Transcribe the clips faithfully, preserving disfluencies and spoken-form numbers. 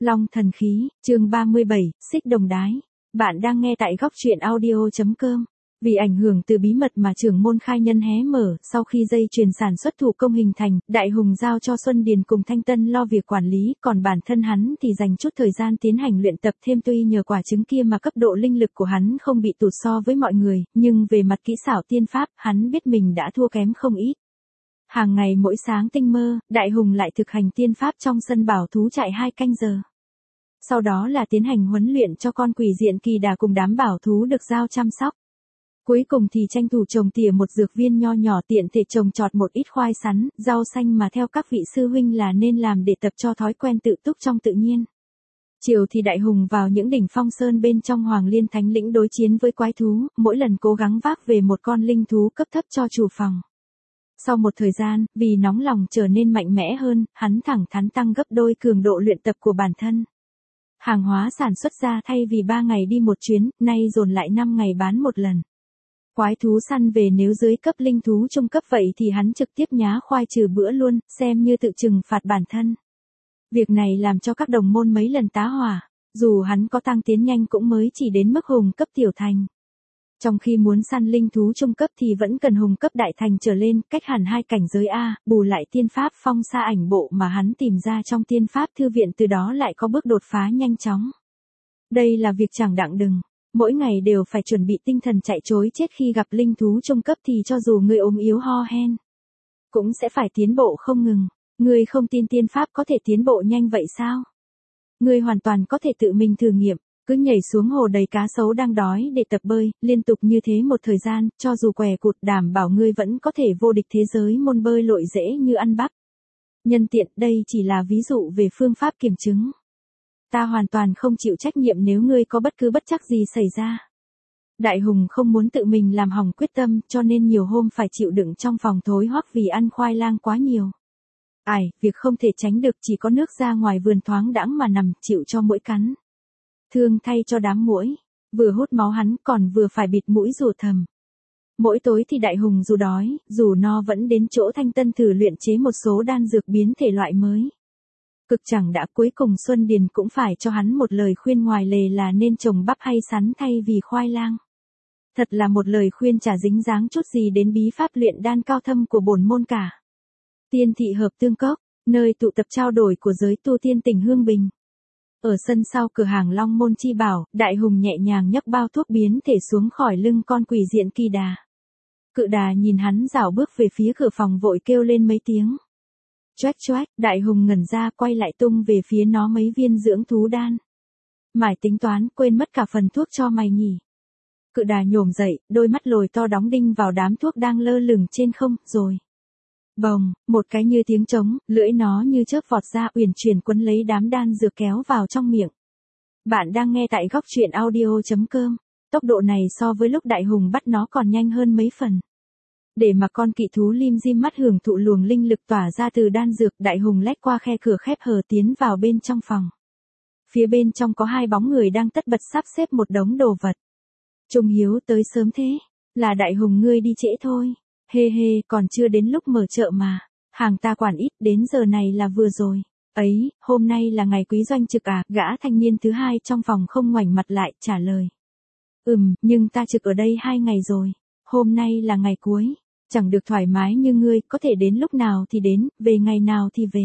Long thần khí, chương ba mươi bảy, xích đồng đái. Bạn đang nghe tại góc truyện audio chấm com. Vì ảnh hưởng từ bí mật mà trưởng môn khai nhân hé mở, sau khi dây chuyền sản xuất thủ công hình thành, Đại Hùng giao cho Xuân Điền cùng Thanh Tân lo việc quản lý, còn bản thân hắn thì dành chút thời gian tiến hành luyện tập thêm. Tuy nhờ quả trứng kia mà cấp độ linh lực của hắn không bị tụt so với mọi người, nhưng về mặt kỹ xảo tiên pháp, hắn biết mình đã thua kém không ít. Hàng ngày mỗi sáng tinh mơ, Đại Hùng lại thực hành tiên pháp trong sân bảo thú trại hai canh giờ. Sau đó là tiến hành huấn luyện cho con quỷ diện kỳ đà cùng đám bảo thú được giao chăm sóc. Cuối cùng thì tranh thủ trồng tỉa một dược viên nho nhỏ tiện thể trồng trọt một ít khoai sắn, rau xanh mà theo các vị sư huynh là nên làm để tập cho thói quen tự túc trong tự nhiên. Chiều thì Đại Hùng vào những đỉnh phong sơn bên trong Hoàng Liên Thánh Lĩnh đối chiến với quái thú, mỗi lần cố gắng vác về một con linh thú cấp thấp cho chủ phòng. Sau một thời gian, vì nóng lòng trở nên mạnh mẽ hơn, hắn thẳng thắn tăng gấp đôi cường độ luyện tập của bản thân. Hàng hóa sản xuất ra thay vì ba ngày đi một chuyến, nay dồn lại năm ngày bán một lần. Quái thú săn về nếu dưới cấp linh thú trung cấp vậy thì hắn trực tiếp nhá khoai trừ bữa luôn, xem như tự trừng phạt bản thân. Việc này làm cho các đồng môn mấy lần tá hỏa, dù hắn có tăng tiến nhanh cũng mới chỉ đến mức hùng cấp tiểu thành. Trong khi muốn săn linh thú trung cấp thì vẫn cần hùng cấp đại thành trở lên, cách hẳn hai cảnh giới A, bù lại tiên pháp phong sa ảnh bộ mà hắn tìm ra trong tiên pháp thư viện, từ đó lại có bước đột phá nhanh chóng. Đây là việc chẳng đặng đừng, mỗi ngày đều phải chuẩn bị tinh thần chạy trối chết khi gặp linh thú trung cấp thì cho dù người ốm yếu ho hen, cũng sẽ phải tiến bộ không ngừng. Ngươi không tin tiên pháp có thể tiến bộ nhanh vậy sao? Ngươi hoàn toàn có thể tự mình thử nghiệm. Cứ nhảy xuống hồ đầy cá sấu đang đói để tập bơi, liên tục như thế một thời gian, cho dù què cụt đảm bảo ngươi vẫn có thể vô địch thế giới môn bơi lội dễ như ăn bắp. Nhân tiện, đây chỉ là ví dụ về phương pháp kiểm chứng. Ta hoàn toàn không chịu trách nhiệm nếu ngươi có bất cứ bất trắc gì xảy ra. Đại Hùng không muốn tự mình làm hỏng quyết tâm, cho nên nhiều hôm phải chịu đựng trong phòng thối hoắc vì ăn khoai lang quá nhiều. Ải, việc không thể tránh được, chỉ có nước ra ngoài vườn thoáng đãng mà nằm chịu cho muỗi cắn. Thương thay cho đám muỗi, vừa hút máu hắn còn vừa phải bịt mũi rủa thầm. Mỗi tối thì Đại Hùng dù đói, dù no vẫn đến chỗ Thanh Tân thử luyện chế một số đan dược biến thể loại mới. Cực chẳng đã, cuối cùng Xuân Điền cũng phải cho hắn một lời khuyên ngoài lề là nên trồng bắp hay sắn thay vì khoai lang. Thật là một lời khuyên chả dính dáng chút gì đến bí pháp luyện đan cao thâm của bổn môn cả. Tiên thị hợp tương cốc, nơi tụ tập trao đổi của giới tu tiên tỉnh Hương Bình. Ở sân sau cửa hàng Long Môn Chi Bảo, Đại Hùng nhẹ nhàng nhấc bao thuốc biến thể xuống khỏi lưng con quỷ diện kỳ đà. Cự đà nhìn hắn rảo bước về phía cửa phòng vội kêu lên mấy tiếng. Choách choách, Đại Hùng ngẩn ra quay lại tung về phía nó mấy viên dưỡng thú đan. Mải tính toán, quên mất cả phần thuốc cho mày nhỉ. Cự đà nhổm dậy, đôi mắt lồi to đóng đinh vào đám thuốc đang lơ lửng trên không, rồi. Bồng, một cái như tiếng trống, lưỡi nó như chớp vọt ra uyển chuyển quấn lấy đám đan dược kéo vào trong miệng. Bạn đang nghe tại góc truyện audio chấm com. Tốc độ này so với lúc Đại Hùng bắt nó còn nhanh hơn mấy phần. Để mà con kỵ thú lim dim mắt hưởng thụ luồng linh lực tỏa ra từ đan dược, Đại Hùng lách qua khe cửa khép hờ tiến vào bên trong phòng. Phía bên trong có hai bóng người đang tất bật sắp xếp một đống đồ vật. Trung Hiếu tới sớm thế, là Đại Hùng ngươi đi trễ thôi. Hê hê, còn chưa đến lúc mở chợ mà. Hàng ta quản ít, đến giờ này là vừa rồi. Ấy, hôm nay là ngày quý doanh trực à? Gã thanh niên thứ hai trong phòng không ngoảnh mặt lại, trả lời. Ừm, nhưng ta trực ở đây hai ngày rồi. Hôm nay là ngày cuối. Chẳng được thoải mái như ngươi, có thể đến lúc nào thì đến, về ngày nào thì về.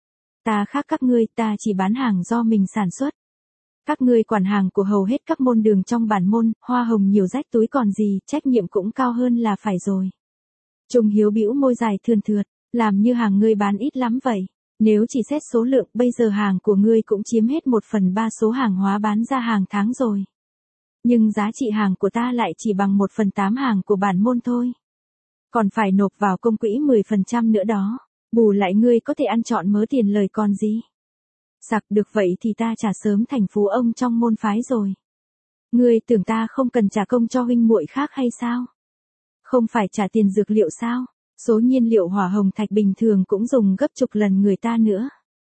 Ta khác các ngươi, ta chỉ bán hàng do mình sản xuất. Các ngươi quản hàng của hầu hết các môn đường trong bản môn, hoa hồng nhiều rách túi còn gì, trách nhiệm cũng cao hơn là phải rồi. Trung Hiếu bĩu môi dài thườn thượt, làm như hàng ngươi bán ít lắm vậy. Nếu chỉ xét số lượng, bây giờ hàng của ngươi cũng chiếm hết một phần ba số hàng hóa bán ra hàng tháng rồi. Nhưng giá trị hàng của ta lại chỉ bằng một phần tám hàng của bản môn thôi. Còn phải nộp vào công quỹ mười phần trăm nữa đó. Bù lại ngươi có thể ăn trọn mớ tiền lời còn gì. Sặc được vậy thì ta trả sớm thành phú ông trong môn phái rồi. Ngươi tưởng ta không cần trả công cho huynh muội khác hay sao? Không phải trả tiền dược liệu sao? Số nhiên liệu hỏa hồng thạch bình thường cũng dùng gấp chục lần người ta nữa.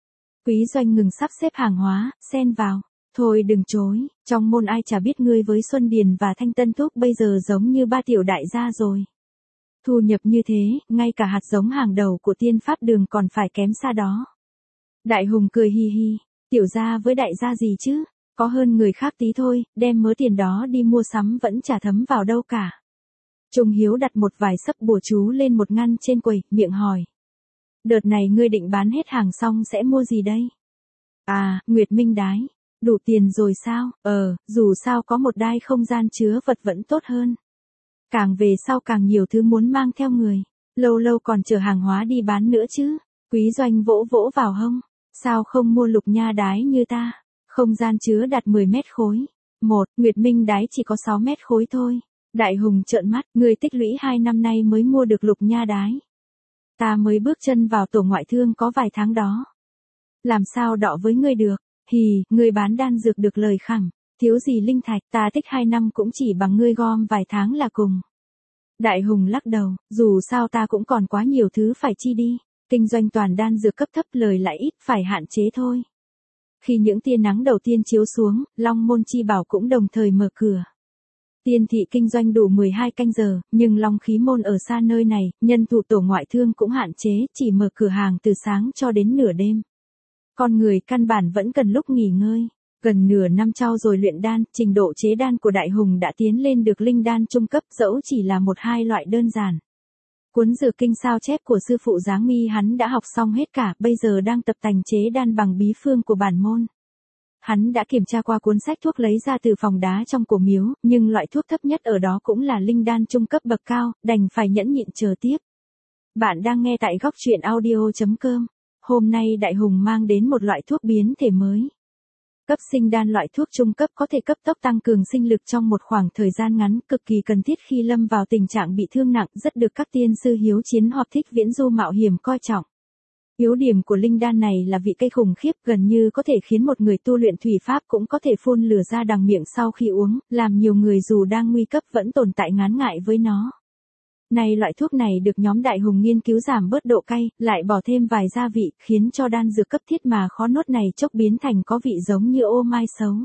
Quý doanh ngừng sắp xếp hàng hóa, xen vào. Thôi đừng chối, trong môn ai chả biết ngươi với Xuân Điền và Thanh Tân Thúc bây giờ giống như ba tiểu đại gia rồi. Thu nhập như thế, ngay cả hạt giống hàng đầu của tiên pháp đường còn phải kém xa đó. Đại Hùng cười hi hi, Tiểu gia với đại gia gì chứ, có hơn người khác tí thôi, đem mớ tiền đó đi mua sắm vẫn chả thấm vào đâu cả. Trung Hiếu đặt một vài sấp bùa chú lên một ngăn trên quầy, miệng hỏi. Đợt này ngươi định bán hết hàng xong sẽ mua gì đây? À, Nguyệt Minh đái. Đủ tiền rồi sao? Ờ, dù sao có một đai không gian chứa vật vẫn tốt hơn. Càng về sau càng nhiều thứ muốn mang theo người. Lâu lâu còn chở hàng hóa đi bán nữa chứ. Quý Doanh vỗ vỗ vào hông. Sao không mua lục nha đái như ta? Không gian chứa đạt mười mét khối. Một, Nguyệt Minh đái chỉ có sáu mét khối thôi. Đại Hùng trợn mắt, ngươi tích lũy hai năm nay mới mua được lục nha đái. Ta mới bước chân vào tổ ngoại thương có vài tháng đó. Làm sao đọ với ngươi được? Hì, ngươi bán đan dược được lời khẳng, thiếu gì linh thạch, ta tích hai năm cũng chỉ bằng ngươi gom vài tháng là cùng. Đại Hùng lắc đầu, dù sao ta cũng còn quá nhiều thứ phải chi đi, kinh doanh toàn đan dược cấp thấp lời lại ít phải hạn chế thôi. Khi những tia nắng đầu tiên chiếu xuống, Long Môn Chi Bảo cũng đồng thời mở cửa. Tiên thị kinh doanh đủ mười hai canh giờ, nhưng Long Khí Môn ở xa nơi này, nhân thủ tổ ngoại thương cũng hạn chế, chỉ mở cửa hàng từ sáng cho đến nửa đêm. Con người căn bản vẫn cần lúc nghỉ ngơi. Gần nửa năm trau dồi luyện đan, trình độ chế đan của Đại Hùng đã tiến lên được linh đan trung cấp, dẫu chỉ là một hai loại đơn giản. Cuốn dược kinh sao chép của sư phụ Giáng Mi hắn đã học xong hết cả, bây giờ đang tập tành chế đan bằng bí phương của bản môn. Hắn đã kiểm tra qua cuốn sách thuốc lấy ra từ phòng đá trong cổ miếu, nhưng loại thuốc thấp nhất ở đó cũng là linh đan trung cấp bậc cao, đành phải nhẫn nhịn chờ tiếp. Bạn đang nghe tại góc truyện audio chấm com. Hôm nay Đại Hùng mang đến một loại thuốc biến thể mới. Cấp sinh đan loại thuốc trung cấp có thể cấp tốc tăng cường sinh lực trong một khoảng thời gian ngắn, cực kỳ cần thiết khi lâm vào tình trạng bị thương nặng, rất được các tiên sư hiếu chiến hoặc thích viễn du mạo hiểm coi trọng. Yếu điểm của linh đan này là vị cay khủng khiếp, gần như có thể khiến một người tu luyện thủy pháp cũng có thể phun lửa ra đằng miệng sau khi uống, làm nhiều người dù đang nguy cấp vẫn tồn tại ngán ngại với nó. Này loại thuốc này được nhóm Đại Hùng nghiên cứu giảm bớt độ cay, lại bỏ thêm vài gia vị, khiến cho đan dược cấp thiết mà khó nuốt này chốc biến thành có vị giống như ô mai xấu.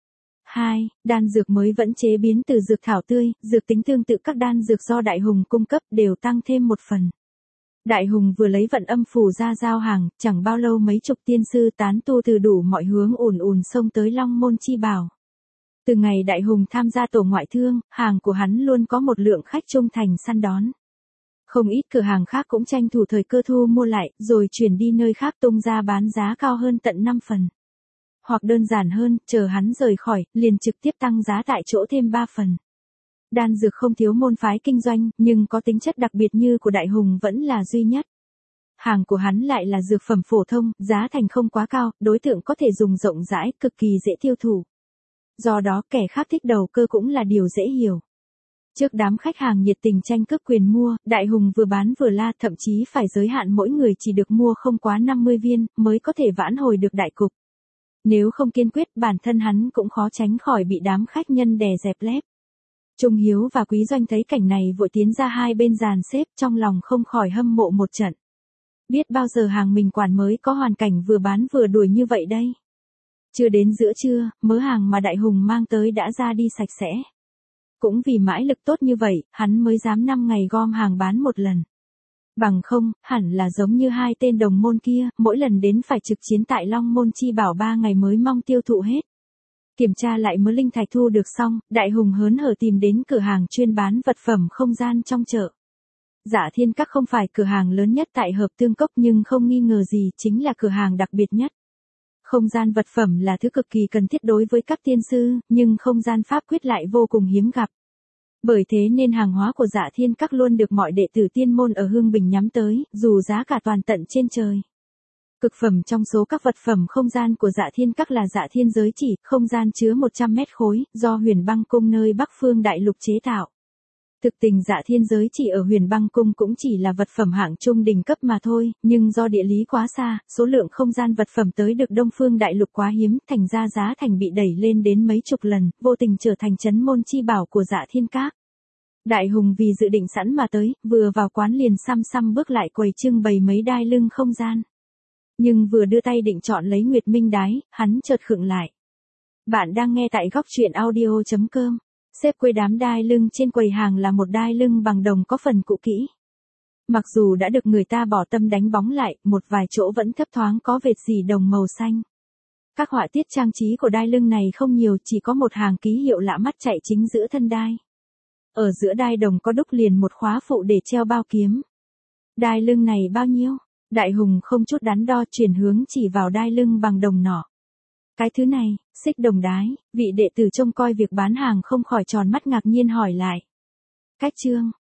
hai. Đan dược mới vẫn chế biến từ dược thảo tươi, dược tính tương tự các đan dược do Đại Hùng cung cấp đều tăng thêm một phần. Đại Hùng vừa lấy vận âm phù ra giao hàng, chẳng bao lâu mấy chục tiên sư tán tu từ đủ mọi hướng ùn ùn xông tới Long Môn Chi Bảo. Từ ngày Đại Hùng tham gia tổ ngoại thương, hàng của hắn luôn có một lượng khách trung thành săn đón. Không ít cửa hàng khác cũng tranh thủ thời cơ thu mua lại, rồi chuyển đi nơi khác tung ra bán giá cao hơn tận năm phần. Hoặc đơn giản hơn, chờ hắn rời khỏi, liền trực tiếp tăng giá tại chỗ thêm ba phần. Đan dược không thiếu môn phái kinh doanh, nhưng có tính chất đặc biệt như của Đại Hùng vẫn là duy nhất. Hàng của hắn lại là dược phẩm phổ thông, giá thành không quá cao, đối tượng có thể dùng rộng rãi, cực kỳ dễ tiêu thụ. Do đó kẻ khác thích đầu cơ cũng là điều dễ hiểu. Trước đám khách hàng nhiệt tình tranh cướp quyền mua, Đại Hùng vừa bán vừa la, thậm chí phải giới hạn mỗi người chỉ được mua không quá năm mươi viên, mới có thể vãn hồi được đại cục. Nếu không kiên quyết, bản thân hắn cũng khó tránh khỏi bị đám khách nhân đè dẹp lép. Trung Hiếu và Quý Doanh thấy cảnh này vội tiến ra hai bên dàn xếp, trong lòng không khỏi hâm mộ một trận. Biết bao giờ hàng mình quản mới có hoàn cảnh vừa bán vừa đuổi như vậy đây. Chưa đến giữa trưa, mớ hàng mà Đại Hùng mang tới đã ra đi sạch sẽ. Cũng vì mãi lực tốt như vậy, hắn mới dám năm ngày gom hàng bán một lần. Bằng không, hẳn là giống như hai tên đồng môn kia, mỗi lần đến phải trực chiến tại Long Môn Chi Bảo ba ngày mới mong tiêu thụ hết. Kiểm tra lại mớ linh thạch thu được xong, Đại Hùng hớn hở tìm đến cửa hàng chuyên bán vật phẩm không gian trong chợ. Dạ Thiên Các không phải cửa hàng lớn nhất tại Hợp Tương Cốc nhưng không nghi ngờ gì chính là cửa hàng đặc biệt nhất. Không gian vật phẩm là thứ cực kỳ cần thiết đối với các tiên sư, nhưng không gian pháp quyết lại vô cùng hiếm gặp. Bởi thế nên hàng hóa của Dạ Thiên Các luôn được mọi đệ tử tiên môn ở Hương Bình nhắm tới, dù giá cả toàn tận trên trời. Cực phẩm trong số các vật phẩm không gian của Dạ Thiên Các là Dạ Thiên Giới Chỉ, không gian chứa một trăm mét khối, do Huyền Băng Cung nơi Bắc Phương Đại Lục chế tạo. Thực tình Dạ Thiên Giới Chỉ ở Huyền Băng Cung cũng chỉ là vật phẩm hạng trung đỉnh cấp mà thôi, nhưng do địa lý quá xa, số lượng không gian vật phẩm tới được Đông Phương Đại Lục quá hiếm, thành ra giá thành bị đẩy lên đến mấy chục lần, vô tình trở thành trấn môn chi bảo của Dạ Thiên Các. Đại Hùng vì dự định sẵn mà tới, vừa vào quán liền xăm xăm bước lại quầy trưng bày mấy đai lưng không gian. Nhưng vừa đưa tay định chọn lấy Nguyệt Minh đái, hắn chợt khựng lại. Bạn đang nghe tại góc truyện audio chấm com. Xếp quầy đám đai lưng trên quầy hàng là một đai lưng bằng đồng có phần cũ kỹ. Mặc dù đã được người ta bỏ tâm đánh bóng lại, một vài chỗ vẫn thấp thoáng có vệt dì đồng màu xanh. Các họa tiết trang trí của đai lưng này không nhiều, chỉ có một hàng ký hiệu lạ mắt chạy chính giữa thân đai. Ở giữa đai đồng có đúc liền một khóa phụ để treo bao kiếm. Đai lưng này bao nhiêu? Đại Hùng không chút đắn đo chuyển hướng chỉ vào đai lưng bằng đồng nỏ. Cái thứ này, xích đồng đái, vị đệ tử trông coi việc bán hàng không khỏi tròn mắt ngạc nhiên hỏi lại. Cách trương,